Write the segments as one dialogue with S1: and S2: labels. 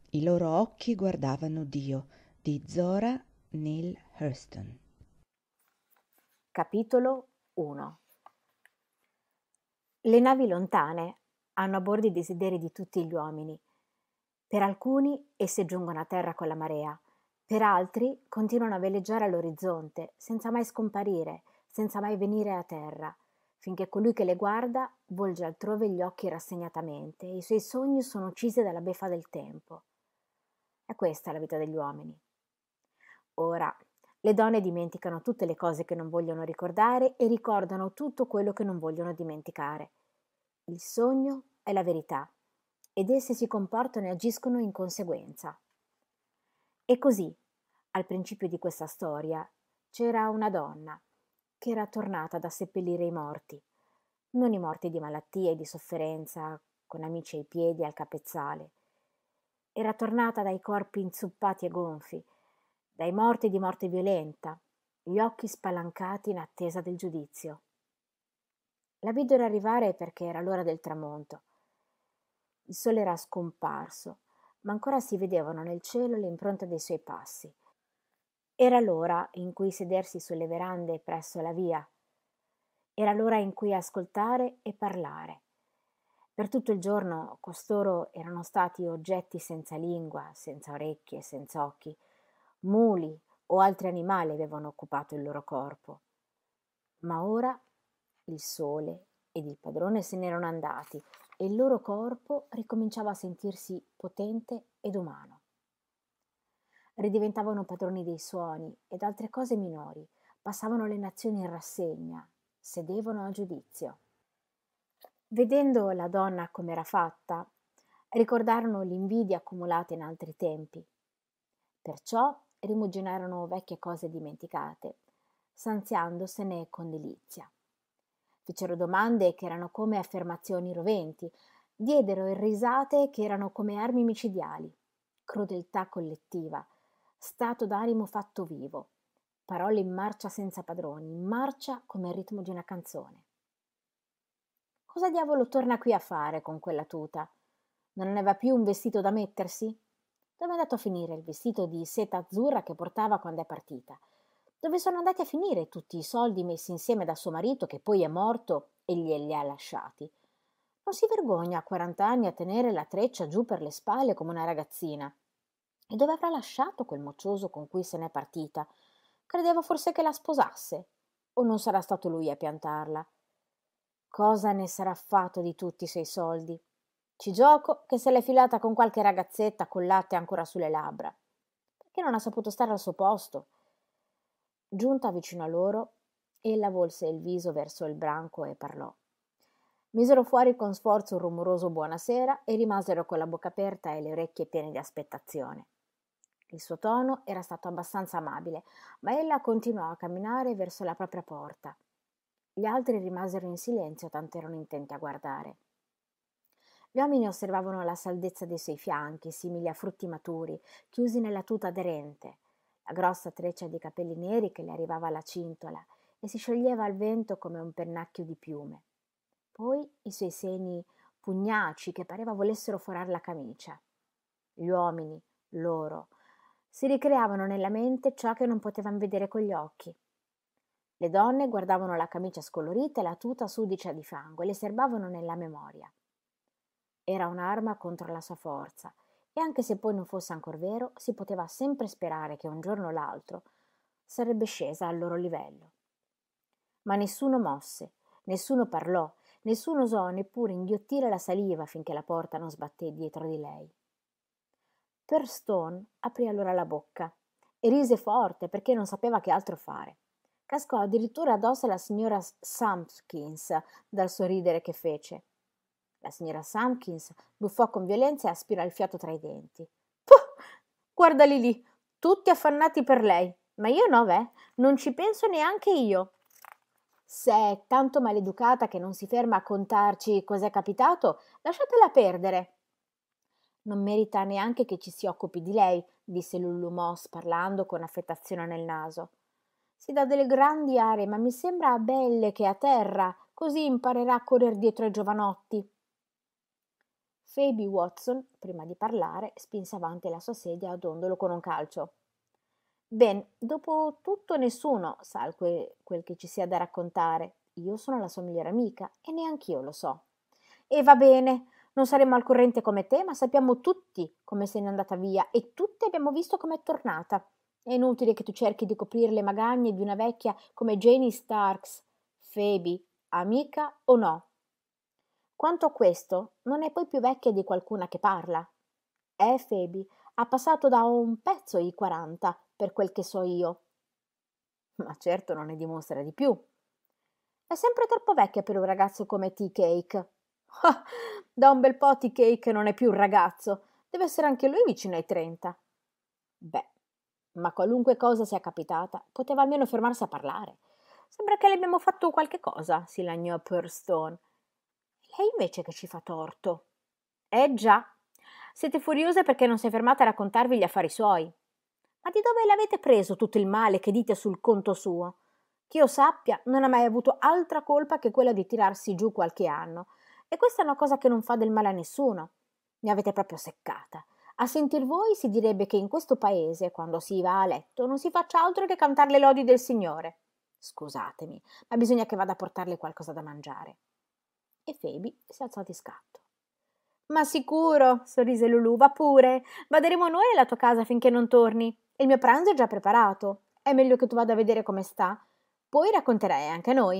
S1: I loro occhi guardavano Dio di Zora Neale Hurston.
S2: Capitolo 1. Le navi lontane hanno a bordo i desideri di tutti gli uomini. Per alcuni esse giungono a terra con la marea, per altri continuano a veleggiare all'orizzonte, senza mai scomparire, senza mai venire a terra, finché colui che le guarda volge altrove gli occhi rassegnatamente e i suoi sogni sono uccisi dalla beffa del tempo. È questa la vita degli uomini. Ora, le donne dimenticano tutte le cose che non vogliono ricordare e ricordano tutto quello che non vogliono dimenticare. Il sogno è la verità ed esse si comportano e agiscono in conseguenza. E così, al principio di questa storia, c'era una donna che era tornata da seppellire i morti, non i morti di malattia e di sofferenza, con amici ai piedi e al capezzale. Era tornata dai corpi inzuppati e gonfi, dai morti di morte violenta, gli occhi spalancati in attesa del giudizio. La videro arrivare perché era l'ora del tramonto. Il sole era scomparso, ma ancora si vedevano nel cielo le impronte dei suoi passi. Era l'ora in cui sedersi sulle verande presso la via. Era l'ora in cui ascoltare e parlare. Per tutto il giorno costoro erano stati oggetti senza lingua, senza orecchie, senza occhi. Muli o altri animali avevano occupato il loro corpo. Ma ora il sole ed il padrone se n'erano andati e il loro corpo ricominciava a sentirsi potente ed umano. Ridiventavano padroni dei suoni ed altre cose minori, passavano le nazioni in rassegna, sedevano a giudizio. Vedendo la donna com'era fatta, ricordarono l'invidia accumulata in altri tempi. Perciò rimuginarono vecchie cose dimenticate, sanziandosene con delizia. Fecero domande che erano come affermazioni roventi, diedero risate che erano come armi micidiali, crudeltà collettiva, stato d'animo fatto vivo, parole in marcia senza padroni, in marcia come il ritmo di una canzone. Cosa diavolo torna qui a fare con quella tuta? Non aveva più un vestito da mettersi? Dove è andato a finire il vestito di seta azzurra che portava quando è partita? Dove sono andati a finire tutti i soldi messi insieme da suo marito che poi è morto e glieli ha lasciati? Non si vergogna a 40 anni a tenere la treccia giù per le spalle come una ragazzina? E dove avrà lasciato quel moccioso con cui se n'è partita? Credeva forse che la sposasse? O non sarà stato lui a piantarla? Cosa ne sarà fatto di tutti i suoi soldi? Ci gioco che se l'è filata con qualche ragazzetta col latte ancora sulle labbra. Perché non ha saputo stare al suo posto? Giunta vicino a loro, ella volse il viso verso il branco e parlò. Misero fuori con sforzo un rumoroso buonasera e rimasero con la bocca aperta e le orecchie piene di aspettazione. Il suo tono era stato abbastanza amabile, ma ella continuò a camminare verso la propria porta. Gli altri rimasero in silenzio, tanto erano intenti a guardare. Gli uomini osservavano la saldezza dei suoi fianchi, simili a frutti maturi, chiusi nella tuta aderente, la grossa treccia di capelli neri che le arrivava alla cintola e si scioglieva al vento come un pennacchio di piume. Poi i suoi seni pugnaci che pareva volessero forar la camicia. Gli uomini, loro, si ricreavano nella mente ciò che non potevano vedere con gli occhi. Le donne guardavano la camicia scolorita e la tuta sudicia di fango e le serbavano nella memoria. Era un'arma contro la sua forza, e anche se poi non fosse ancor vero, si poteva sempre sperare che un giorno o l'altro sarebbe scesa al loro livello. Ma nessuno mosse, nessuno parlò, nessuno osò neppure inghiottire la saliva finché la porta non sbatté dietro di lei. Pearstone aprì allora la bocca e rise forte perché non sapeva che altro fare. Cascò addirittura addosso alla signora Sumpkins dal sorridere che fece. La signora Sumpkins buffò con violenza e aspirò il fiato tra i denti. Puh! Guardali lì, tutti affannati per lei. Ma io no, non ci penso neanche io. Se è tanto maleducata che non si ferma a contarci cos'è capitato, lasciatela perdere. Non merita neanche che ci si occupi di lei, disse Lullu Moss parlando con affettazione nel naso. Si dà delle grandi arie, ma mi sembra belle che a terra, così imparerà a correr dietro ai giovanotti. Phoebe Watson, prima di parlare, spinse avanti la sua sedia a dondolo con un calcio. Ben, dopo tutto nessuno sa quel che ci sia da raccontare. Io sono la sua migliore amica e neanch'io lo so. E va bene, non saremo al corrente come te, ma sappiamo tutti come se n'è andata via e tutti abbiamo visto com'è tornata. È inutile che tu cerchi di coprire le magagne di una vecchia come Janie Starks. Phoebe, amica o no? Quanto a questo, non è poi più vecchia di qualcuna che parla. Phoebe, ha passato da un pezzo i 40, per quel che so io. Ma certo non ne dimostra di più. È sempre troppo vecchia per un ragazzo come Tea-Cake. Ah, da un bel po' Tea-Cake non è più un ragazzo, deve essere anche lui vicino ai 30. Beh, ma qualunque cosa sia capitata, poteva almeno fermarsi a parlare. Sembra che le abbiamo fatto qualche cosa, si lagnò Purstone. Lei invece che ci fa torto. Già, siete furiose perché non si è fermata a raccontarvi gli affari suoi. Ma di dove l'avete preso tutto il male che dite sul conto suo? Che io sappia, non ha mai avuto altra colpa che quella di tirarsi giù qualche anno. E questa è una cosa che non fa del male a nessuno. Mi avete proprio seccata. A sentir voi si direbbe che in questo paese, quando si va a letto, non si faccia altro che cantare le lodi del Signore. Scusatemi, ma bisogna che vada a portarle qualcosa da mangiare. E Phoebe si alzò di scatto. Ma sicuro, sorrise Lulù, va pure. Baderemo noi alla tua casa finché non torni. Il mio pranzo è già preparato. È meglio che tu vada a vedere come sta. Poi racconterai anche a noi.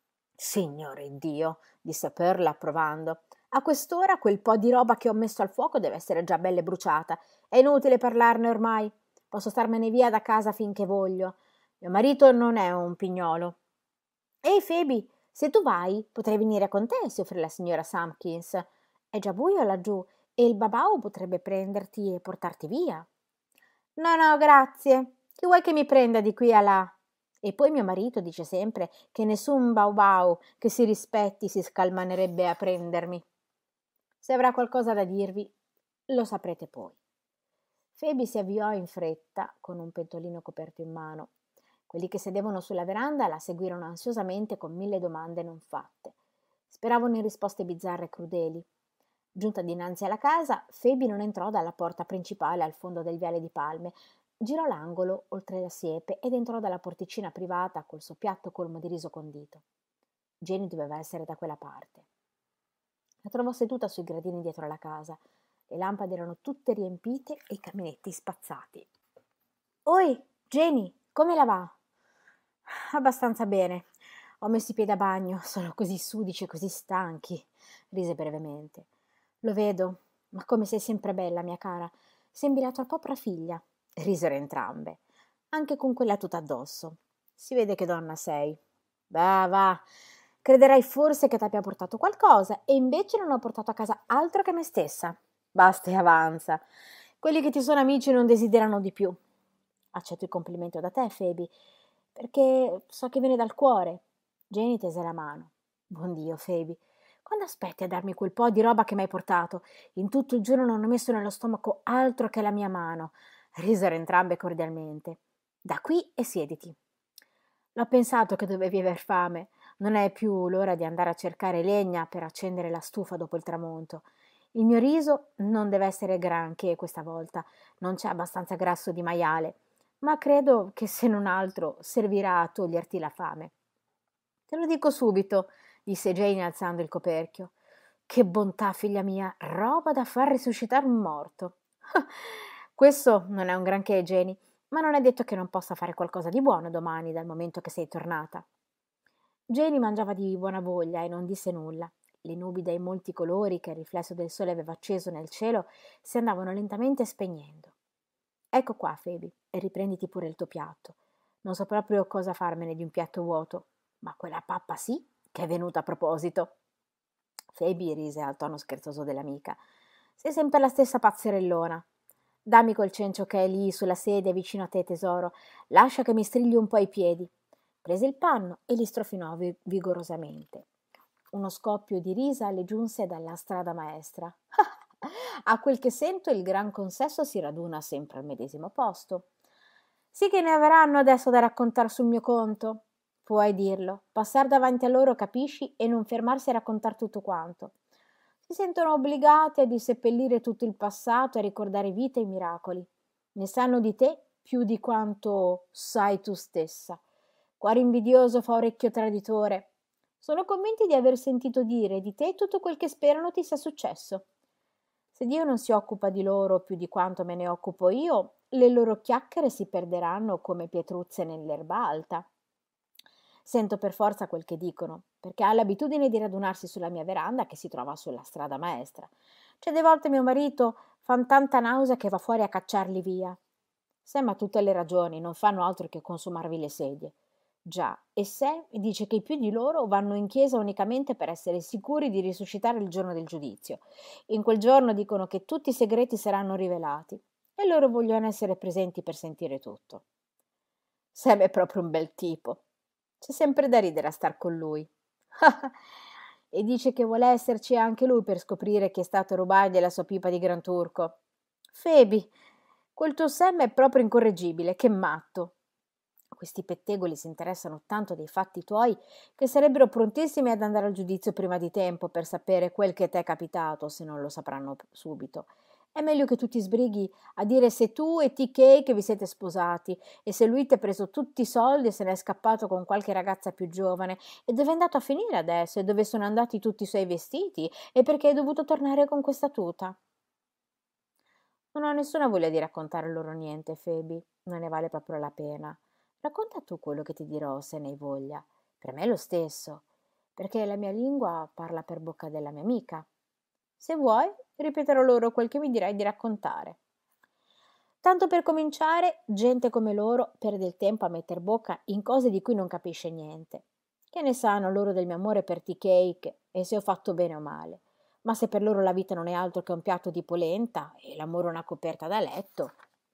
S2: Signore Dio, disse Pearl approvando. A quest'ora quel po' di roba che ho messo al fuoco deve essere già bella e bruciata. È inutile parlarne ormai. Posso starmene via da casa finché voglio. Mio marito non è un pignolo. Ehi, Phoebe, se tu vai, potrei venire con te, si offrì la signora Sumpkins. È già buio laggiù e il babau potrebbe prenderti e portarti via. No, no, grazie. Chi vuoi che mi prenda di qui a là? E poi mio marito dice sempre che nessun bau bau che si rispetti si scalmanerebbe a prendermi. Se avrà qualcosa da dirvi, lo saprete poi. Phoebe si avviò in fretta, con un pentolino coperto in mano. Quelli che sedevano sulla veranda la seguirono ansiosamente con 1000 domande non fatte. Speravano in risposte bizzarre e crudeli. Giunta dinanzi alla casa, Phoebe non entrò dalla porta principale al fondo del viale di palme, girò l'angolo oltre la siepe ed entrò dalla porticina privata col suo piatto colmo di riso condito. Jenny doveva essere da quella parte. La trovò seduta sui gradini dietro la casa. Le lampade erano tutte riempite e i caminetti spazzati. Oi, Jenny, come la va? Abbastanza bene. Ho messo i piedi a bagno, sono così sudici e così stanchi, rise brevemente. Lo vedo, ma come sei sempre bella, mia cara. Sembri la tua propria figlia. Risero entrambe, anche con quella tuta addosso. Si vede che donna sei. Va, va. Crederai forse che t'abbia portato qualcosa e invece non ho portato a casa altro che me stessa. Basta e avanza. Quelli che ti sono amici non desiderano di più. Accetto il complimento da te, Phoebe, perché so che viene dal cuore. Jenny tese la mano. Buon Dio, Phoebe, quando aspetti a darmi quel po' di roba che mi hai portato? In tutto il giorno non ho messo nello stomaco altro che la mia mano. Risero entrambe cordialmente. Da qui e siediti. L'ho pensato che dovevi aver fame. Non è più l'ora di andare a cercare legna per accendere la stufa dopo il tramonto. Il mio riso non deve essere granché questa volta, non c'è abbastanza grasso di maiale, ma credo che se non altro servirà a toglierti la fame. Te lo dico subito, disse Jane alzando il coperchio. Che bontà, figlia mia, roba da far risuscitare un morto. Questo non è un granché, Jenny, ma non è detto che non possa fare qualcosa di buono domani, dal momento che sei tornata. Jenny mangiava di buona voglia e non disse nulla. Le nubi dai molti colori che il riflesso del sole aveva acceso nel cielo si andavano lentamente spegnendo. Ecco qua, Phoebe, e riprenditi pure il tuo piatto. Non so proprio cosa farmene di un piatto vuoto, ma quella pappa sì, che è venuta a proposito. Phoebe rise al tono scherzoso dell'amica. Sei sempre la stessa pazzerellona. Dammi quel cencio che è lì sulla sedia vicino a te, tesoro. Lascia che mi strigli un po' i piedi. Prese il panno e li strofinò vigorosamente. Uno scoppio di risa le giunse dalla strada maestra. A quel che sento il gran consesso si raduna sempre al medesimo posto. Sì che ne avranno adesso da raccontar sul mio conto. Puoi dirlo, passar davanti a loro, capisci, e non fermarsi a raccontar tutto quanto. Si sentono obbligati a disseppellire tutto il passato e a ricordare vite e miracoli. Ne sanno di te più di quanto sai tu stessa. Cuore invidioso fa orecchio traditore. Sono convinti di aver sentito dire di te tutto quel che sperano ti sia successo. Se Dio non si occupa di loro più di quanto me ne occupo io, le loro chiacchiere si perderanno come pietruzze nell'erba alta. Sento per forza quel che dicono, perché ha l'abitudine di radunarsi sulla mia veranda che si trova sulla strada maestra. Certe volte mio marito fa tanta nausea che va fuori a cacciarli via. Sam ha tutte le ragioni, non fanno altro che consumarvi le sedie. Già, e Sam dice che i più di loro vanno in chiesa unicamente per essere sicuri di risuscitare il giorno del giudizio. In quel giorno dicono che tutti i segreti saranno rivelati e loro vogliono essere presenti per sentire tutto. Sam è proprio un bel tipo. C'è sempre da ridere a star con lui. E dice che vuole esserci anche lui per scoprire chi è stato a rubargli la sua pipa di Gran Turco. Phoebe, quel tuo Sam è proprio incorreggibile, che matto. Questi pettegoli si interessano tanto dei fatti tuoi che sarebbero prontissimi ad andare al giudizio prima di tempo per sapere quel che t'è capitato, se non lo sapranno subito. È meglio che tu ti sbrighi a dire se tu e TK che vi siete sposati e se lui ti ha preso tutti i soldi e se n'è scappato con qualche ragazza più giovane e dove è andato a finire adesso e dove sono andati tutti i suoi vestiti e perché hai dovuto tornare con questa tuta. Non ho nessuna voglia di raccontare loro niente, Phoebe, non ne vale proprio la pena. Racconta tu quello che ti dirò se ne hai voglia. Per me è lo stesso, perché la mia lingua parla per bocca della mia amica. Se vuoi, ripeterò loro quel che mi dirai di raccontare. Tanto per cominciare, gente come loro perde il tempo a metter bocca in cose di cui non capisce niente. Che ne sanno loro del mio amore per tea cake e se ho fatto bene o male? Ma se per loro la vita non è altro che un piatto di polenta e l'amore una coperta da letto.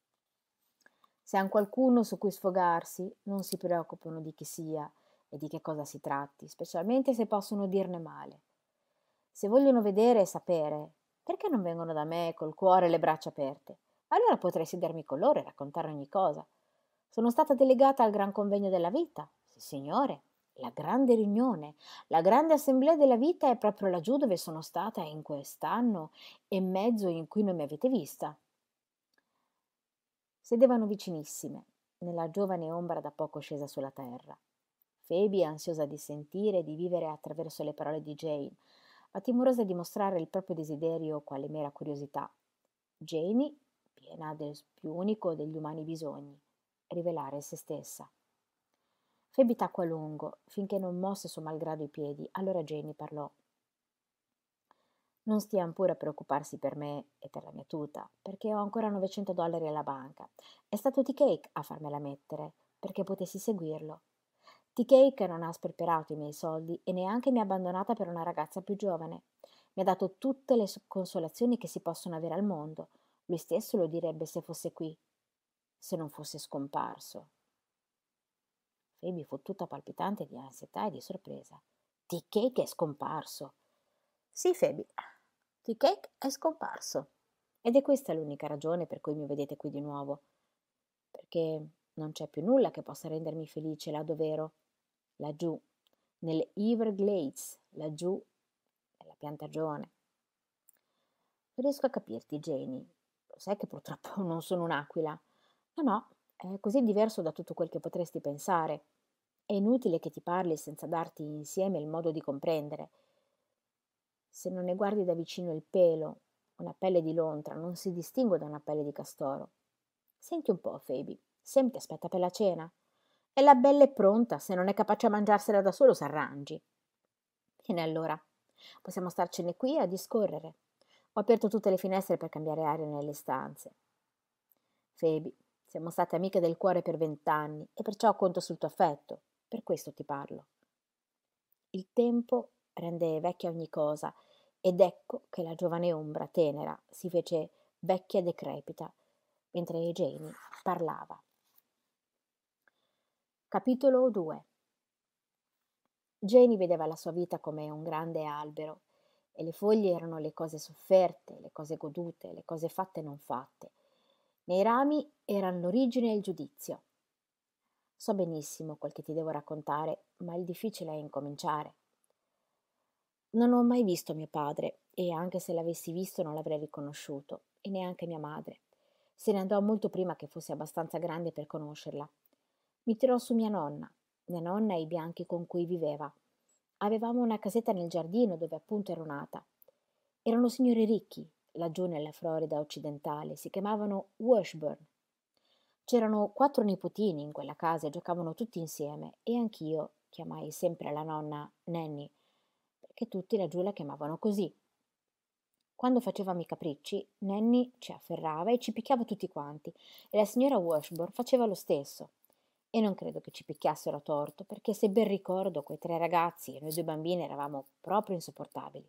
S2: Se hanno qualcuno su cui sfogarsi, non si preoccupano di chi sia e di che cosa si tratti, specialmente se possono dirne male. Se vogliono vedere e sapere, perché non vengono da me col cuore e le braccia aperte? Allora potrei sedermi con loro e raccontare ogni cosa. Sono stata delegata al Gran Convegno della Vita. Sì, signore, la grande riunione, la grande assemblea della vita è proprio laggiù dove sono stata in quest'anno e mezzo in cui non mi avete vista. Sedevano vicinissime, nella giovane ombra da poco scesa sulla terra. Phoebe, ansiosa di sentire e di vivere attraverso le parole di Jane, ma timorosa di mostrare il proprio desiderio quale mera curiosità. Janie, piena del più unico degli umani bisogni, rivelare se stessa. Phoebe tacque a lungo, finché non mosse suo malgrado i piedi. Allora Janie parlò. Non stian pure a preoccuparsi per me e per la mia tuta, perché ho ancora $900 alla banca. È stato T-Cake a farmela mettere, perché potessi seguirlo. T-Cake non ha sperperato i miei soldi e neanche mi ha abbandonata per una ragazza più giovane. Mi ha dato tutte le consolazioni che si possono avere al mondo. Lui stesso lo direbbe se fosse qui, se non fosse scomparso. Phoebe fu tutta palpitante di ansietà e di sorpresa. T-Cake è scomparso. Sì, Phoebe, T-Cake è scomparso. Ed è questa l'unica ragione per cui mi vedete qui di nuovo. Perché non c'è più nulla che possa rendermi felice là dov'ero. Laggiù, nelle Everglades, laggiù, nella piantagione. Non riesco a capirti, Janie. Lo sai che purtroppo non sono un'aquila. No, no, è così diverso da tutto quel che potresti pensare. È inutile che ti parli senza darti insieme il modo di comprendere. Se non ne guardi da vicino il pelo, una pelle di lontra non si distingue da una pelle di castoro. Senti un po', Phoebe, Sam ti aspetta per la cena. E la bella è pronta, se non è capace a mangiarsela da solo s'arrangi. Bene allora, possiamo starcene qui a discorrere. Ho aperto tutte le finestre per cambiare aria nelle stanze. Phoebe, siamo state amiche del cuore per 20 anni e perciò conto sul tuo affetto. Per questo ti parlo. Il tempo rende vecchia ogni cosa ed ecco che la giovane ombra tenera si fece vecchia e decrepita mentre Janie parlava. Capitolo 2. Janie vedeva la sua vita come un grande albero e le foglie erano le cose sofferte, le cose godute, le cose fatte e non fatte. Nei rami erano l'origine e il giudizio. So benissimo quel che ti devo raccontare, ma il difficile è incominciare. Non ho mai visto mio padre e anche se l'avessi visto non l'avrei riconosciuto, e neanche mia madre. Se ne andò molto prima che fossi abbastanza grande per conoscerla. Mi tirò su mia nonna e i bianchi con cui viveva. Avevamo una casetta nel giardino dove appunto ero nata. Erano signori ricchi, laggiù nella Florida occidentale, si chiamavano Washburn. C'erano 4 nipotini in quella casa e giocavano tutti insieme e anch'io chiamai sempre la nonna Nanny, perché tutti laggiù la chiamavano così. Quando facevamo i capricci, Nanny ci afferrava e ci picchiava tutti quanti e la signora Washburn faceva lo stesso. E non credo che ci picchiassero a torto, perché se ben ricordo quei 3 ragazzi e noi 2 bambini eravamo proprio insopportabili.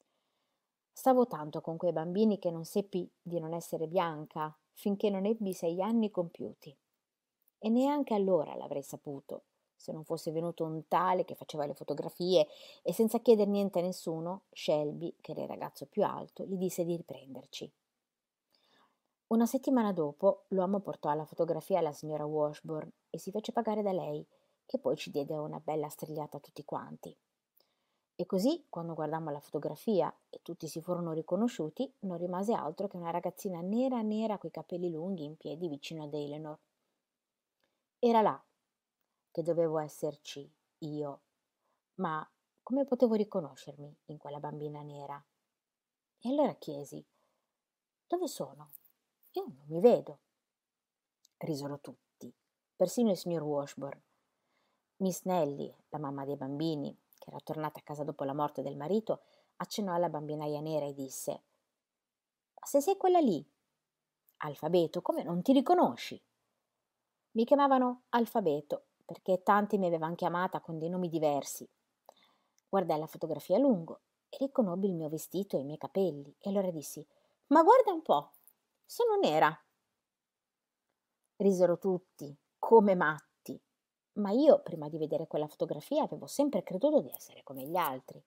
S2: Stavo tanto con quei bambini che non seppi di non essere bianca finché non ebbi 6 anni compiuti. E neanche allora l'avrei saputo, se non fosse venuto un tale che faceva le fotografie e senza chieder niente a nessuno, Shelby, che era il ragazzo più alto, gli disse di riprenderci. Una settimana dopo l'uomo portò la fotografia alla signora Washburn e si fece pagare da lei, che poi ci diede una bella strigliata a tutti quanti. E così, quando guardammo la fotografia e tutti si furono riconosciuti, non rimase altro che una ragazzina nera nera coi capelli lunghi in piedi vicino ad Eleanor. Era là che dovevo esserci io, ma come potevo riconoscermi in quella bambina nera? E allora chiesi: dove sono? Io non mi vedo. Risero tutti, persino il signor Washburn. Miss Nelly, la mamma dei bambini, che era tornata a casa dopo la morte del marito, accennò alla bambinaia nera e disse: ma se sei quella lì, Alfabeto, come non ti riconosci? Mi chiamavano Alfabeto perché tanti mi avevano chiamata con dei nomi diversi. Guardai la fotografia a lungo e riconobbi il mio vestito e i miei capelli e allora dissi: ma guarda un po', sono nera. Risero tutti, come matti, ma io, prima di vedere quella fotografia, avevo sempre creduto di essere come gli altri.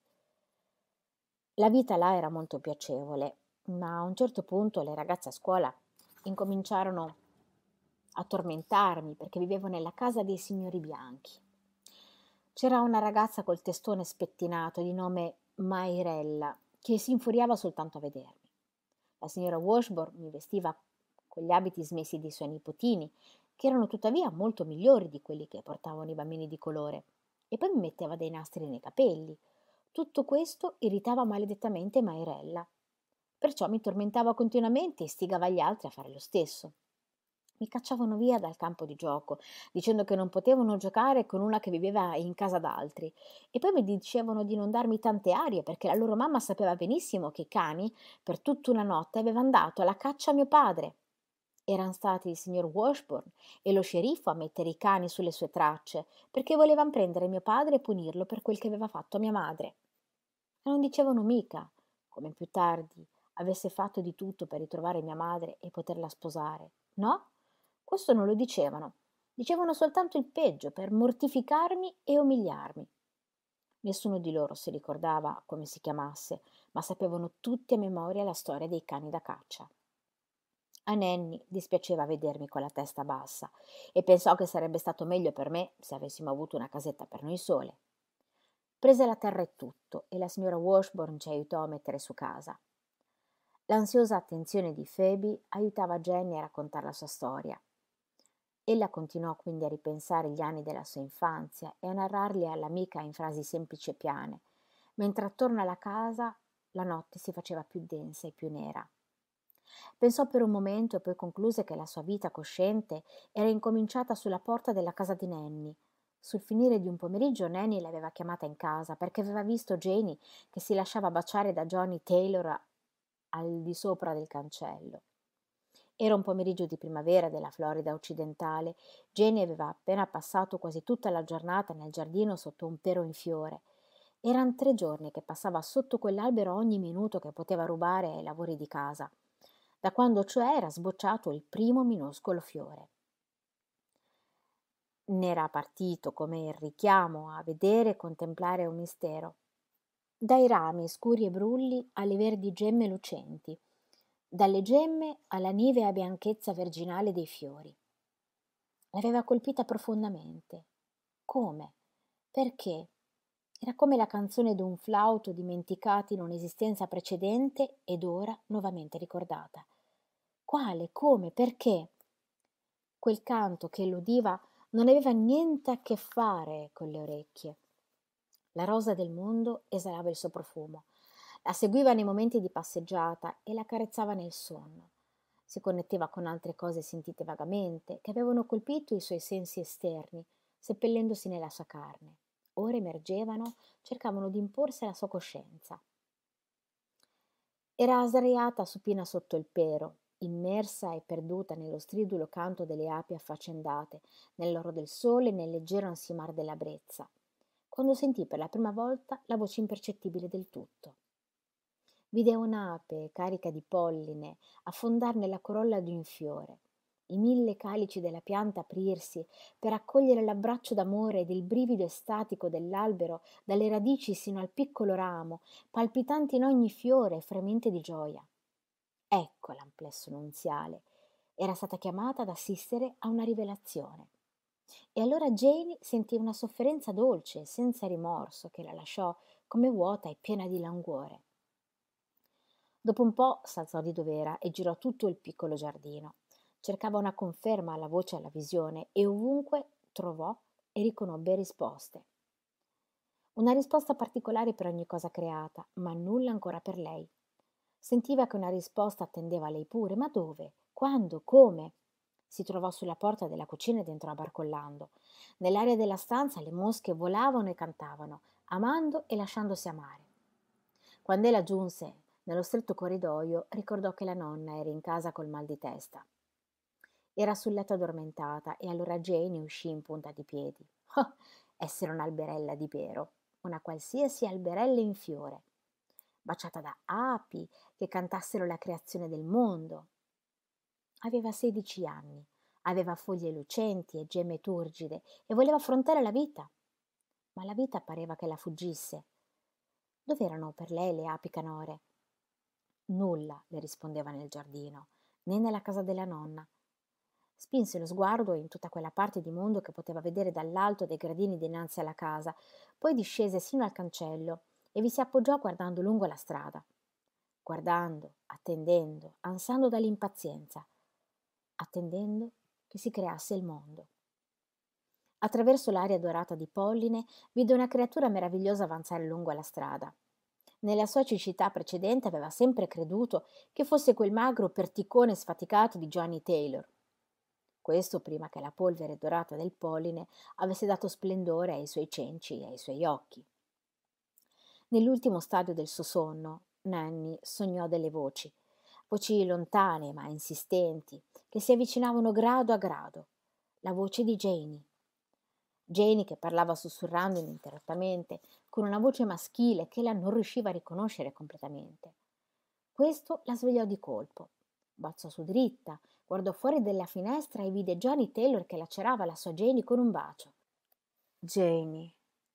S2: La vita là era molto piacevole, ma a un certo punto le ragazze a scuola incominciarono a tormentarmi perché vivevo nella casa dei signori bianchi. C'era una ragazza col testone spettinato di nome Mairella che si infuriava soltanto a vedermi. La signora Washburn mi vestiva con gli abiti smessi dei suoi nipotini, che erano tuttavia molto migliori di quelli che portavano i bambini di colore, e poi mi metteva dei nastri nei capelli. Tutto questo irritava maledettamente Mairella. Perciò mi tormentava continuamente e istigava gli altri a fare lo stesso. Mi cacciavano via dal campo di gioco, dicendo che non potevano giocare con una che viveva in casa d'altri. E poi mi dicevano di non darmi tante arie, perché la loro mamma sapeva benissimo che i cani, per tutta una notte, avevano dato alla caccia a mio padre. Erano stati il signor Washburn e lo sceriffo a mettere i cani sulle sue tracce, perché volevano prendere mio padre e punirlo per quel che aveva fatto a mia madre. E non dicevano mica, come più tardi avesse fatto di tutto per ritrovare mia madre e poterla sposare. No? Questo non lo dicevano. Dicevano soltanto il peggio per mortificarmi e umiliarmi. Nessuno di loro si ricordava come si chiamasse, ma sapevano tutti a memoria la storia dei cani da caccia. A Nanny dispiaceva vedermi con la testa bassa e pensò che sarebbe stato meglio per me se avessimo avuto una casetta per noi sole. Prese la terra e tutto e la signora Washburn ci aiutò a mettere su casa. L'ansiosa attenzione di Phoebe aiutava Jenny a raccontare la sua storia. Ella continuò quindi a ripensare gli anni della sua infanzia e a narrarli all'amica in frasi semplici e piane, mentre attorno alla casa la notte si faceva più densa e più nera. Pensò per un momento e poi concluse che la sua vita cosciente era incominciata sulla porta della casa di Nanny. Sul finire di un pomeriggio Nanny l'aveva chiamata in casa perché aveva visto Janie che si lasciava baciare da Johnny Taylor al di sopra del cancello. Era un pomeriggio di primavera della Florida occidentale. Janie aveva appena passato quasi tutta la giornata nel giardino sotto un pero in fiore. Eran 3 giorni che passava sotto quell'albero ogni minuto che poteva rubare ai lavori di casa, da quando cioè era sbocciato il primo minuscolo fiore. N'era partito come il richiamo a vedere e contemplare un mistero. Dai rami scuri e brulli alle verdi gemme lucenti, dalle gemme alla nivea bianchezza virginale dei fiori. L'aveva colpita profondamente. Come? Perché? Era come la canzone d'un flauto dimenticata in un'esistenza precedente ed ora nuovamente ricordata. Quale? Come? Perché? Quel canto che lo udiva non aveva niente a che fare con le orecchie. La rosa del mondo esalava il suo profumo. La seguiva nei momenti di passeggiata e la carezzava nel sonno. Si connetteva con altre cose sentite vagamente, che avevano colpito i suoi sensi esterni, seppellendosi nella sua carne. Ora emergevano, cercavano di imporsi alla sua coscienza. Era sdraiata supina sotto il pero, immersa e perduta nello stridulo canto delle api affaccendate, nell'oro del sole e nel leggero ansimar della brezza, quando sentì per la prima volta la voce impercettibile del tutto. Vide un'ape carica di polline affondar nella corolla di un fiore, i 1000 calici della pianta aprirsi per accogliere l'abbraccio d'amore ed il brivido estatico dell'albero dalle radici sino al piccolo ramo, palpitante in ogni fiore e fremente di gioia. Ecco l'amplesso nunziale. Era stata chiamata ad assistere a una rivelazione. E allora Jane sentì una sofferenza dolce, senza rimorso, che la lasciò come vuota e piena di languore. Dopo un po' s'alzò di dov'era e girò tutto il piccolo giardino. Cercava una conferma alla voce e alla visione e ovunque trovò e riconobbe risposte. Una risposta particolare per ogni cosa creata, ma nulla ancora per lei. Sentiva che una risposta attendeva lei pure, ma dove? Quando? Come? Si trovò sulla porta della cucina ed entrò barcollando. Nell'aria della stanza le mosche volavano e cantavano, amando e lasciandosi amare. Quando ella giunse nello stretto corridoio, ricordò che la nonna era in casa col mal di testa. Era sul letto addormentata e allora Jane uscì in punta di piedi. Oh, essere un'alberella di pero, una qualsiasi alberella in fiore, baciata da api che cantassero la creazione del mondo. Aveva 16 anni, aveva foglie lucenti e gemme turgide e voleva affrontare la vita. Ma la vita pareva che la fuggisse. Dov'erano per lei le api canore? Nulla, le rispondeva nel giardino, né nella casa della nonna. Spinse lo sguardo in tutta quella parte di mondo che poteva vedere dall'alto dei gradini dinanzi alla casa, poi discese sino al cancello e vi si appoggiò guardando lungo la strada. Guardando, attendendo, ansando dall'impazienza, attendendo che si creasse il mondo. Attraverso l'aria dorata di polline vide una creatura meravigliosa avanzare lungo la strada. Nella sua cecità precedente aveva sempre creduto che fosse quel magro perticone sfaticato di Johnny Taylor. Questo prima che la polvere dorata del polline avesse dato splendore ai suoi cenci e ai suoi occhi. Nell'ultimo stadio del suo sonno, Nanny sognò delle voci, voci lontane ma insistenti, che si avvicinavano grado a grado. La voce di Janie. Janie che parlava sussurrando ininterrottamente, con una voce maschile che ella non riusciva a riconoscere completamente. Questo la svegliò di colpo. Balzò su dritta, guardò fuori dalla finestra e vide Johnny Taylor che lacerava la sua Janie con un bacio. Janie.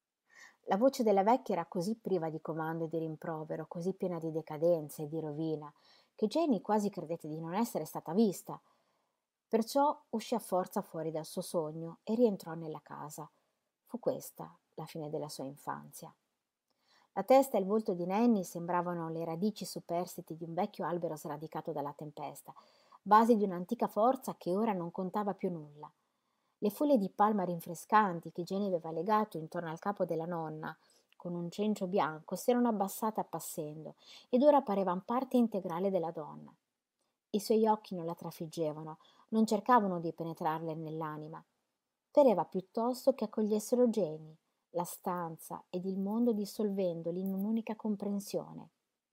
S2: La voce della vecchia era così priva di comando e di rimprovero, così piena di decadenza e di rovina, che Janie quasi credette di non essere stata vista. Perciò uscì a forza fuori dal suo sogno e rientrò nella casa. Fu questa la fine della sua infanzia. La testa e il volto di Nanny sembravano le radici superstiti di un vecchio albero sradicato dalla tempesta, basi di un'antica forza che ora non contava più nulla. Le foglie di palma rinfrescanti che Jenny aveva legato intorno al capo della nonna con un cencio bianco si erano abbassate appassendo ed ora parevano parte integrale della donna. I suoi occhi non la trafiggevano, non cercavano di penetrarle nell'anima. Pareva piuttosto che accogliessero Jenny, la stanza ed il mondo dissolvendoli in un'unica comprensione.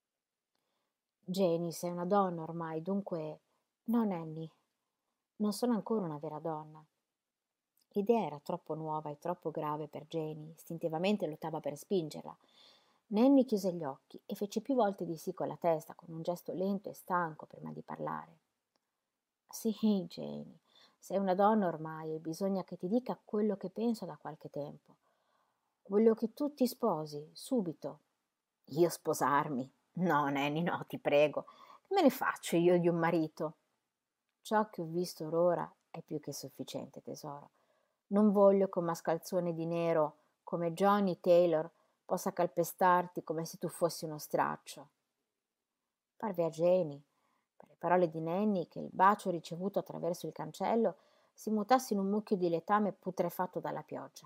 S2: Jenny, sei una donna ormai, dunque... No, Nanny, non sono ancora una vera donna. L'idea era troppo nuova e troppo grave per Jenny, istintivamente lottava per spingerla. Nanny chiuse gli occhi e fece più volte di sì con la testa, con un gesto lento e stanco prima di parlare. Sì, Jenny, sei una donna ormai e bisogna che ti dica quello che penso da qualche tempo. Voglio che tu ti sposi, subito. Io sposarmi? No, Nanny, no, ti prego. Che me ne faccio io di un marito? Ciò che ho visto or ora è più che sufficiente, tesoro. Non voglio che un mascalzone di nero come Johnny Taylor possa calpestarti come se tu fossi uno straccio. Parve a Jenny, per le parole di Nanny, che il bacio ricevuto attraverso il cancello si mutasse in un mucchio di letame putrefatto dalla pioggia.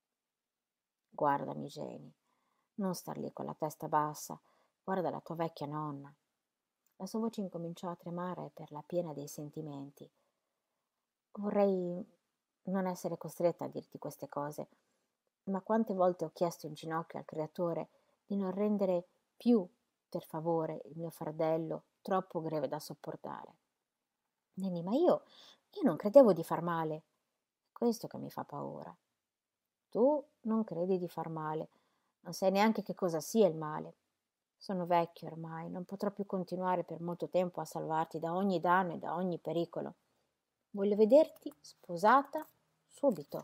S2: Guardami, Jenny, non star lì con la testa bassa, guarda la tua vecchia nonna. La sua voce incominciò a tremare per la piena dei sentimenti. Vorrei non essere costretta a dirti queste cose, ma quante volte ho chiesto in ginocchio al Creatore di non rendere più, per favore, il mio fardello troppo greve da sopportare. Nenni, ma io non credevo di far male. È questo che mi fa paura. Tu non credi di far male, non sai neanche che cosa sia il male. Sono vecchio ormai, non potrò più continuare per molto tempo a salvarti da ogni danno e da ogni pericolo. Voglio vederti sposata subito.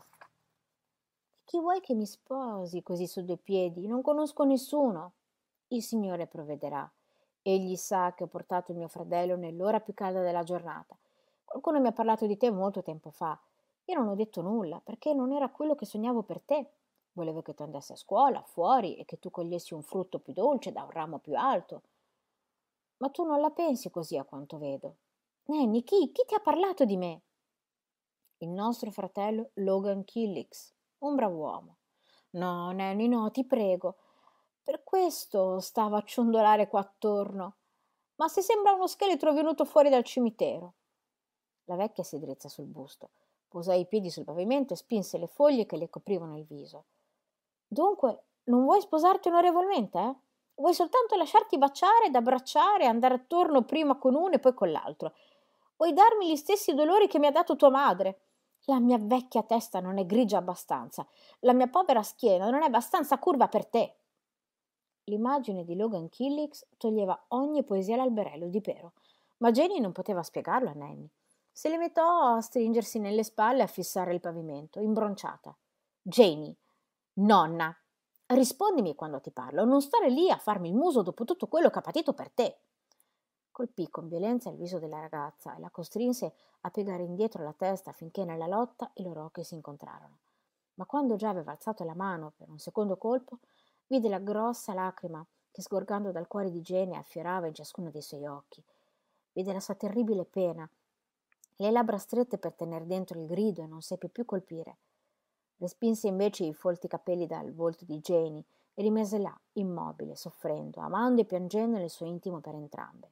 S2: Chi vuoi che mi sposi così su due piedi? Non conosco nessuno. Il Signore provvederà. Egli sa che ho portato il mio fratello nell'ora più calda della giornata. Qualcuno mi ha parlato di te molto tempo fa. Io non ho detto nulla, perché non era quello che sognavo per te. Volevo che tu andassi a scuola, fuori, e che tu cogliessi un frutto più dolce da un ramo più alto. Ma tu non la pensi così, a quanto vedo. Nanny, chi ti ha parlato di me? Il nostro fratello Logan Killix, un brav'uomo. No, Nanny, no, ti prego. Per questo stava a ciondolare qua attorno. Ma se sembra uno scheletro venuto fuori dal cimitero. La vecchia si drizza sul busto, posò i piedi sul pavimento e spinse le foglie che le coprivano il viso. Dunque, non vuoi sposarti onorevolmente, eh? Vuoi soltanto lasciarti baciare ed abbracciare e andare attorno prima con uno e poi con l'altro? Vuoi darmi gli stessi dolori che mi ha dato tua madre? La mia vecchia testa non è grigia abbastanza, la mia povera schiena non è abbastanza curva per te. L'immagine di Logan Killix toglieva ogni poesia all'alberello di Pero, ma Jenny non poteva spiegarlo a Nanny. Se le metò a stringersi nelle spalle e a fissare il pavimento, imbronciata. Jenny, nonna, rispondimi quando ti parlo, non stare lì a farmi il muso dopo tutto quello che ha patito per te. Colpì con violenza il viso della ragazza e la costrinse a piegare indietro la testa finché nella lotta i loro occhi si incontrarono. Ma quando già aveva alzato la mano per un secondo colpo, vide la grossa lacrima che sgorgando dal cuore di Jenny affiorava in ciascuno dei suoi occhi. Vide la sua terribile pena, le labbra strette per tener dentro il grido e non seppe più colpire. Respinse invece i folti capelli dal volto di Jenny e rimase là, immobile, soffrendo, amando e piangendo nel suo intimo per entrambe.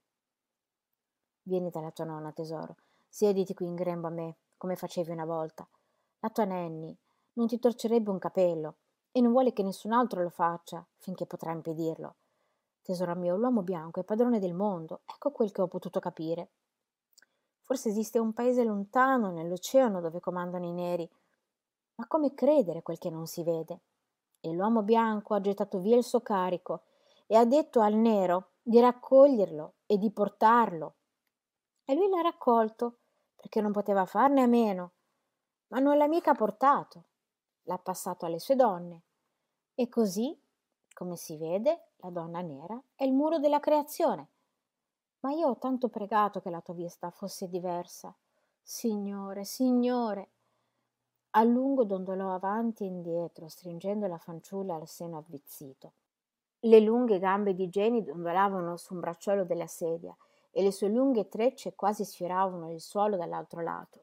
S2: Vieni dalla tua nonna, tesoro, siediti qui in grembo a me, come facevi una volta. La tua Nanny non ti torcerebbe un capello e non vuole che nessun altro lo faccia finché potrà impedirlo. Tesoro mio, l'uomo bianco è padrone del mondo, ecco quel che ho potuto capire. Forse esiste un paese lontano nell'oceano dove comandano i neri, ma come credere quel che non si vede? E l'uomo bianco ha gettato via il suo carico e ha detto al nero di raccoglierlo e di portarlo. E lui l'ha raccolto perché non poteva farne a meno, ma non l'ha mica portato. L'ha passato alle sue donne. E così, come si vede, la donna nera è il muro della creazione. Ma io ho tanto pregato che la tua vista fosse diversa. Signore, Signore! A lungo dondolò avanti e indietro, stringendo la fanciulla al seno avvizzito. Le lunghe gambe di Jenny dondolavano su un bracciolo della sedia e le sue lunghe trecce quasi sfioravano il suolo dall'altro lato.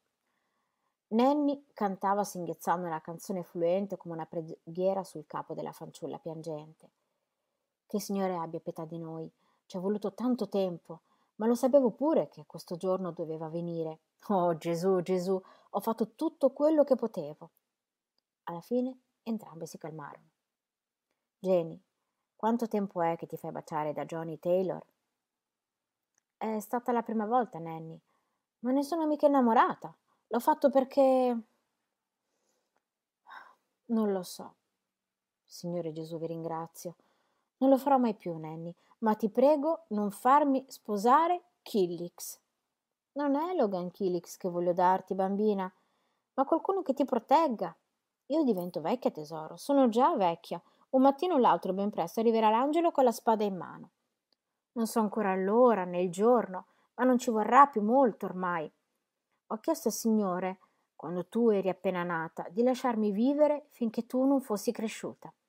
S2: Nanny cantava singhiozzando una canzone fluente come una preghiera sul capo della fanciulla piangente. Che il Signore abbia pietà di noi. Ci è voluto tanto tempo, ma lo sapevo pure che questo giorno doveva venire. Oh Gesù, Gesù, ho fatto tutto quello che potevo. Alla fine entrambe si calmarono. Jenny, quanto tempo è che ti fai baciare da Johnny Taylor? È stata la prima volta, Nanny. Non ne sono mica innamorata. L'ho fatto perché... Non lo so. Signore Gesù, vi ringrazio. Non lo farò mai più, Nanny, ma ti prego non farmi sposare Killix. Non è Logan Killix che voglio darti, bambina, ma qualcuno che ti protegga. Io divento vecchia, tesoro, sono già vecchia. Un mattino o l'altro, ben presto, arriverà l'angelo con la spada in mano. Non so ancora l'ora né il giorno, ma non ci vorrà più molto ormai. Ho chiesto al Signore, quando tu eri appena nata, di lasciarmi vivere finché tu non fossi cresciuta.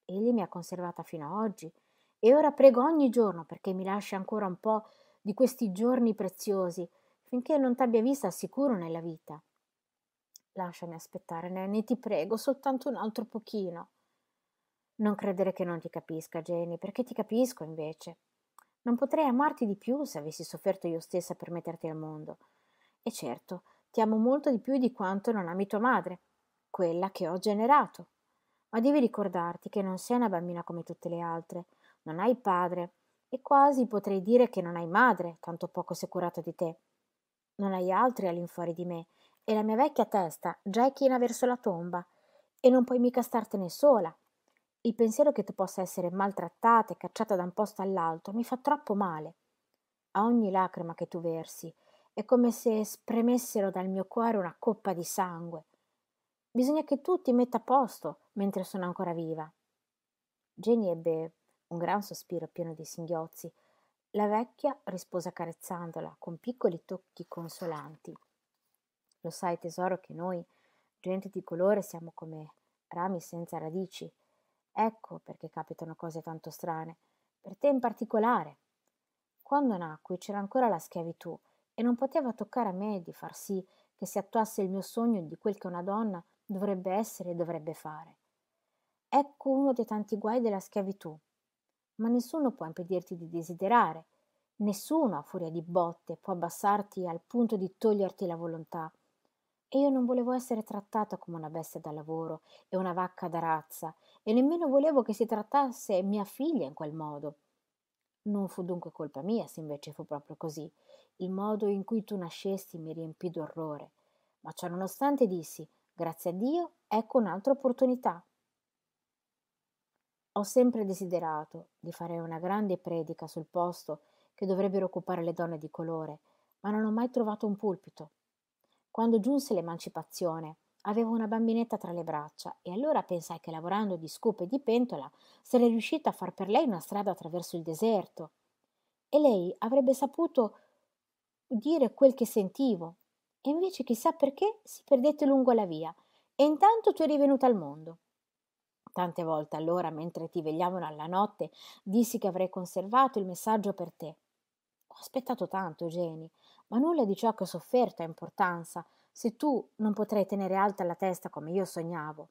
S2: Egli mi ha conservata fino a oggi e ora prego ogni giorno perché mi lasci ancora un po' di questi giorni preziosi, finché non t'abbia vista al sicuro nella vita. Lasciami aspettare, Nanny, ti prego, soltanto un altro pochino. Non credere che non ti capisca, Jenny, perché ti capisco invece. Non potrei amarti di più se avessi sofferto io stessa per metterti al mondo. E certo, ti amo molto di più di quanto non ami tua madre, quella che ho generato. Ma devi ricordarti che non sei una bambina come tutte le altre, non hai padre e quasi potrei dire che non hai madre, tanto poco si è curata di te. Non hai altri all'infuori di me e la mia vecchia testa già è china verso la tomba e non puoi mica startene sola. Il pensiero che tu possa essere maltrattata e cacciata da un posto all'altro mi fa troppo male. A ogni lacrima che tu versi è come se spremessero dal mio cuore una coppa di sangue. Bisogna che tu ti metta a posto mentre sono ancora viva. Jenny ebbe un gran sospiro pieno di singhiozzi. La vecchia rispose accarezzandola con piccoli tocchi consolanti. Lo sai, tesoro, che noi, gente di colore, siamo come rami senza radici. Ecco perché capitano cose tanto strane. Per te in particolare. Quando nacqui c'era ancora la schiavitù e non poteva toccare a me di far sì che si attuasse il mio sogno di quel che una donna dovrebbe essere e dovrebbe fare. Ecco uno dei tanti guai della schiavitù. Ma nessuno può impedirti di desiderare. Nessuno, a furia di botte, può abbassarti al punto di toglierti la volontà. E io non volevo essere trattata come una bestia da lavoro e una vacca da razza, e nemmeno volevo che si trattasse mia figlia in quel modo. Non fu dunque colpa mia se invece fu proprio così. Il modo in cui tu nascesti mi riempì d'orrore. Ma ciononostante dissi, grazie a Dio, ecco un'altra opportunità. Ho sempre desiderato di fare una grande predica sul posto che dovrebbero occupare le donne di colore, ma non ho mai trovato un pulpito. Quando giunse l'emancipazione, avevo una bambinetta tra le braccia e allora pensai che lavorando di scopa e di pentola sarei riuscita a far per lei una strada attraverso il deserto e lei avrebbe saputo dire quel che sentivo. E invece chissà perché si perdette lungo la via e intanto tu eri venuta al mondo. Tante volte allora, mentre ti vegliavano alla notte, dissi che avrei conservato il messaggio per te. Ho aspettato tanto, Jenny, ma nulla di ciò che ho sofferto ha importanza se tu non potrai tenere alta la testa come io sognavo.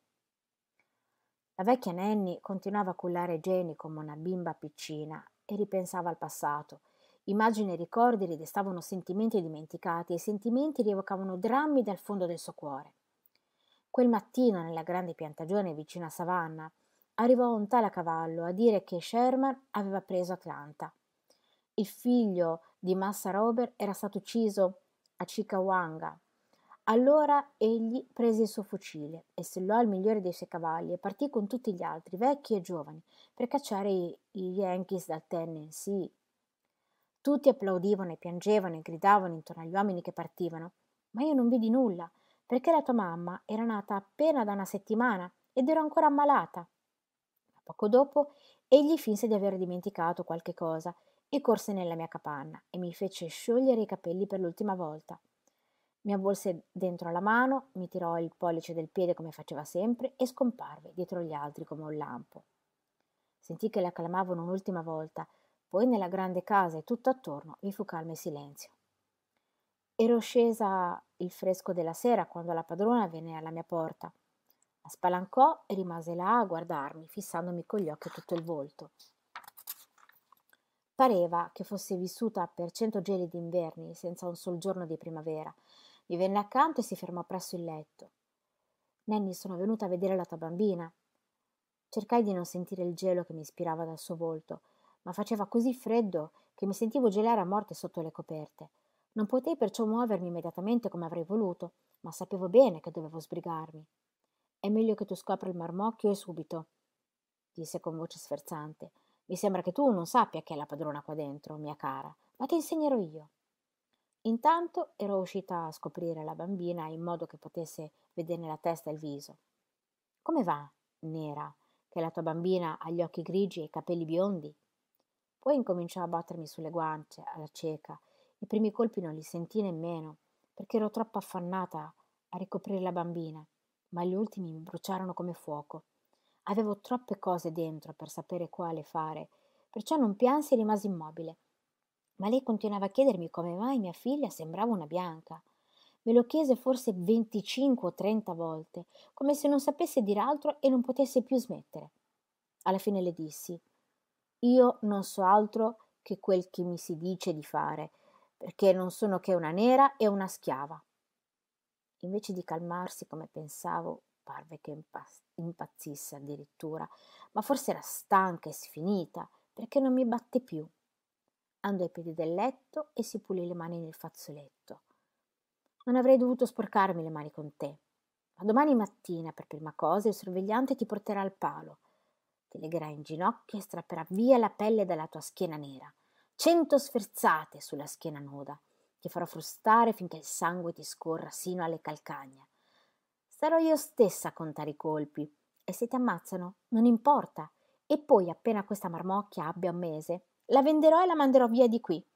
S2: La vecchia Nanny continuava a cullare Jenny come una bimba piccina e ripensava al passato. Immagini e ricordi ridestavano sentimenti dimenticati e i sentimenti rievocavano drammi dal fondo del suo cuore. Quel mattino, nella grande piantagione vicino a Savannah, arrivò un tale a cavallo a dire che Sherman aveva preso Atlanta. Il figlio di Massa Robert era stato ucciso a Chickamauga. Allora egli prese il suo fucile e sellò il migliore dei suoi cavalli e partì con tutti gli altri, vecchi e giovani, per cacciare i Yankees dal Tennessee. Tutti applaudivano e piangevano e gridavano intorno agli uomini che partivano, ma io non vidi nulla, perché la tua mamma era nata appena da una settimana ed ero ancora ammalata. Poco dopo egli finse di aver dimenticato qualche cosa e corse nella mia capanna e mi fece sciogliere i capelli per l'ultima volta. Mi avvolse dentro la mano, mi tirò il pollice del piede come faceva sempre e scomparve dietro gli altri come un lampo. Sentì che la acclamavano un'ultima volta, poi nella grande casa e tutto attorno vi fu calmo e silenzio. Ero scesa il fresco della sera quando la padrona venne alla mia porta. La spalancò e rimase là a guardarmi, fissandomi con gli occhi tutto il volto. Pareva che fosse vissuta per 100 gelidi inverni senza un sol giorno di primavera. Mi venne accanto e si fermò presso il letto. Nanny, sono venuta a vedere la tua bambina. Cercai di non sentire il gelo che mi ispirava dal suo volto, ma faceva così freddo che mi sentivo gelare a morte sotto le coperte. Non potei perciò muovermi immediatamente come avrei voluto, ma sapevo bene che dovevo sbrigarmi. È meglio che tu scopra il marmocchio e subito, disse con voce sferzante. Mi sembra che tu non sappia chi è la padrona qua dentro, mia cara, ma ti insegnerò io. Intanto ero uscita a scoprire la bambina in modo che potesse vederne la testa e il viso. Come va, nera, che la tua bambina ha gli occhi grigi e i capelli biondi? Poi incominciò a battermi sulle guance, alla cieca. I primi colpi non li sentii nemmeno, perché ero troppo affannata a ricoprire la bambina, ma gli ultimi mi bruciarono come fuoco. Avevo troppe cose dentro per sapere quale fare, perciò non piansi e rimasi immobile. Ma lei continuava a chiedermi come mai mia figlia sembrava una bianca. Me lo chiese forse 25 o 30 volte, come se non sapesse dir altro e non potesse più smettere. Alla fine le dissi: io non so altro che quel che mi si dice di fare, perché non sono che una nera e una schiava. Invece di calmarsi come pensavo, parve che impazzisse addirittura, ma forse era stanca e sfinita, perché non mi batte più. Andò ai piedi del letto e si pulì le mani nel fazzoletto. Non avrei dovuto sporcarmi le mani con te. Ma domani mattina, per prima cosa, il sorvegliante ti porterà al palo. Ti legherà in ginocchio e strapperà via la pelle dalla tua schiena nera. 100 sferzate sulla schiena nuda. Ti farò frustare finché il sangue ti scorra sino alle calcagna. Sarò io stessa a contare i colpi. E se ti ammazzano, non importa. E poi, appena questa marmocchia abbia un mese, la venderò e la manderò via di qui.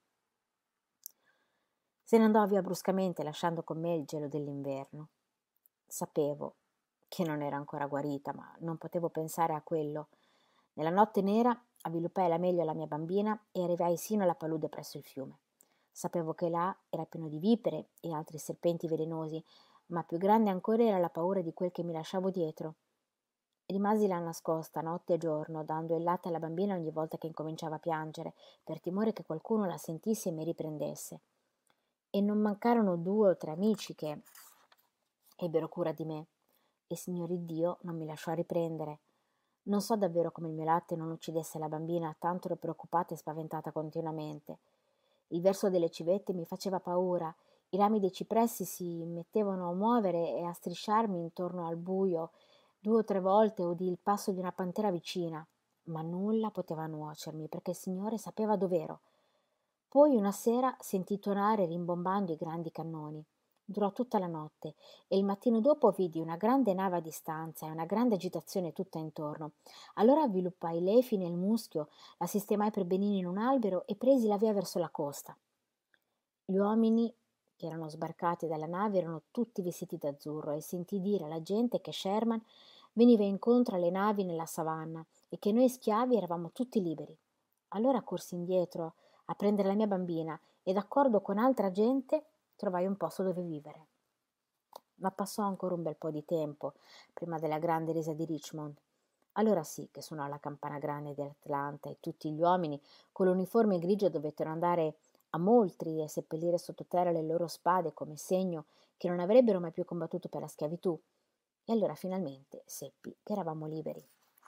S2: Se ne andò via bruscamente, lasciando con me il gelo dell'inverno. Sapevo che non era ancora guarita, ma non potevo pensare a quello. Nella notte nera avviluppai la meglio alla mia bambina e arrivai sino alla palude presso il fiume. Sapevo che là era pieno di vipere e altri serpenti velenosi, ma più grande ancora era la paura di quel che mi lasciavo dietro. Rimasi là nascosta notte e giorno, dando il latte alla bambina ogni volta che incominciava a piangere, per timore che qualcuno la sentisse e mi riprendesse. E non mancarono 2 o 3 amici che ebbero cura di me. E Signor Iddio non mi lasciò riprendere. Non so davvero come il mio latte non uccidesse la bambina, tanto ero preoccupata e spaventata continuamente. Il verso delle civette mi faceva paura, i rami dei cipressi si mettevano a muovere e a strisciarmi intorno al buio. 2 o 3 volte udii il passo di una pantera vicina, ma nulla poteva nuocermi perché il Signore sapeva dov'ero. Poi una sera sentii tuonare rimbombando i grandi cannoni. Durò tutta la notte e il mattino dopo vidi una grande nave a distanza e una grande agitazione tutta intorno. Allora avviluppai l'efi nel muschio, la sistemai per benino in un albero e presi la via verso la costa. Gli uomini che erano sbarcati dalla nave erano tutti vestiti d'azzurro e sentii dire alla gente che Sherman veniva incontro alle navi nella savana e che noi schiavi eravamo tutti liberi. Allora corsi indietro a prendere la mia bambina e d'accordo con altra gente trovai un posto dove vivere. Ma passò ancora un bel po' di tempo prima della grande resa di Richmond. Allora sì che suonò la campana grande di Atlanta e tutti gli uomini con l'uniforme grigio dovettero andare a Moultrie e seppellire sottoterra le loro spade come segno che non avrebbero mai più combattuto per la schiavitù. E allora finalmente seppi che eravamo liberi.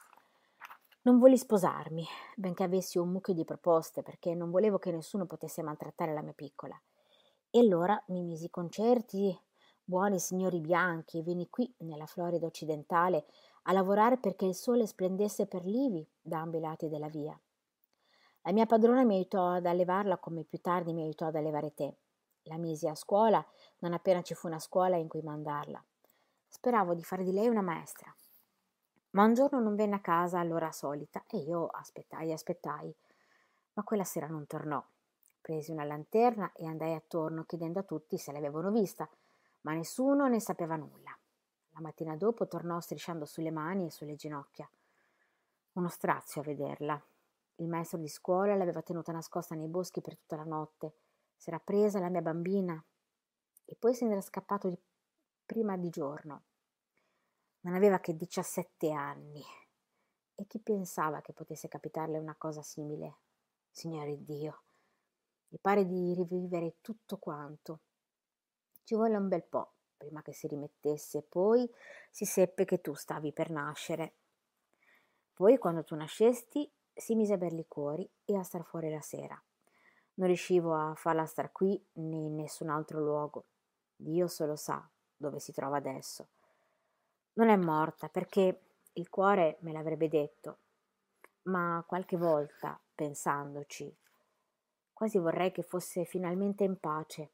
S2: Non volli sposarmi, benché avessi un mucchio di proposte, perché non volevo che nessuno potesse maltrattare la mia piccola. E allora mi misi i concerti, buoni signori bianchi, e venni qui, nella Florida occidentale, a lavorare perché il sole splendesse per livi da ambo i lati della via. La mia padrona mi aiutò ad allevarla come più tardi mi aiutò ad allevare te. La misi a scuola, non appena ci fu una scuola in cui mandarla. Speravo di fare di lei una maestra. Ma un giorno non venne a casa all'ora solita e io aspettai, ma quella sera non tornò. Presi una lanterna e andai attorno chiedendo a tutti se l'avevano vista, ma nessuno ne sapeva nulla. La mattina dopo tornò strisciando sulle mani e sulle ginocchia. Uno strazio a vederla. Il maestro di scuola l'aveva tenuta nascosta nei boschi per tutta la notte. S'era presa la mia bambina e poi se n'era scappato prima di giorno. Non aveva che 17 anni. E chi pensava che potesse capitarle una cosa simile? Signore Dio, mi pare di rivivere tutto quanto. Ci volle un bel po' prima che si rimettesse, poi si seppe che tu stavi per nascere. Poi, quando tu nascesti, si mise a ber liquori e a star fuori la sera. Non riuscivo a farla star qui né in nessun altro luogo. Dio solo sa dove si trova adesso. Non è morta perché il cuore me l'avrebbe detto, ma qualche volta, pensandoci, quasi vorrei che fosse finalmente in pace.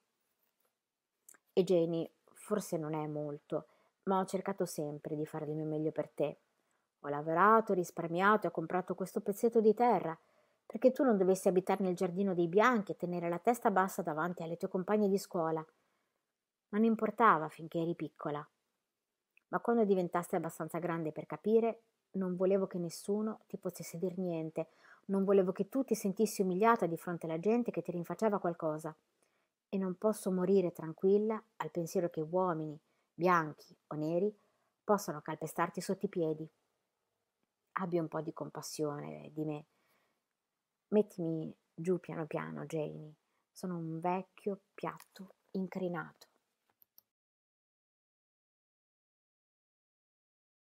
S2: E Jenny, forse non è molto, ma ho cercato sempre di fare il mio meglio per te. Ho lavorato, risparmiato e ho comprato questo pezzetto di terra perché tu non dovessi abitare nel giardino dei bianchi e tenere la testa bassa davanti alle tue compagne di scuola. Non importava finché eri piccola. Ma quando diventaste abbastanza grande per capire, Non volevo che nessuno ti potesse dir niente, non volevo che tu ti sentissi umiliata di fronte alla gente che ti rinfacciava qualcosa. E non posso morire tranquilla al pensiero che uomini, bianchi o neri, possano calpestarti sotto i piedi. Abbi un po' di compassione di me. Mettimi giù piano piano, Janie. Sono un vecchio piatto incrinato.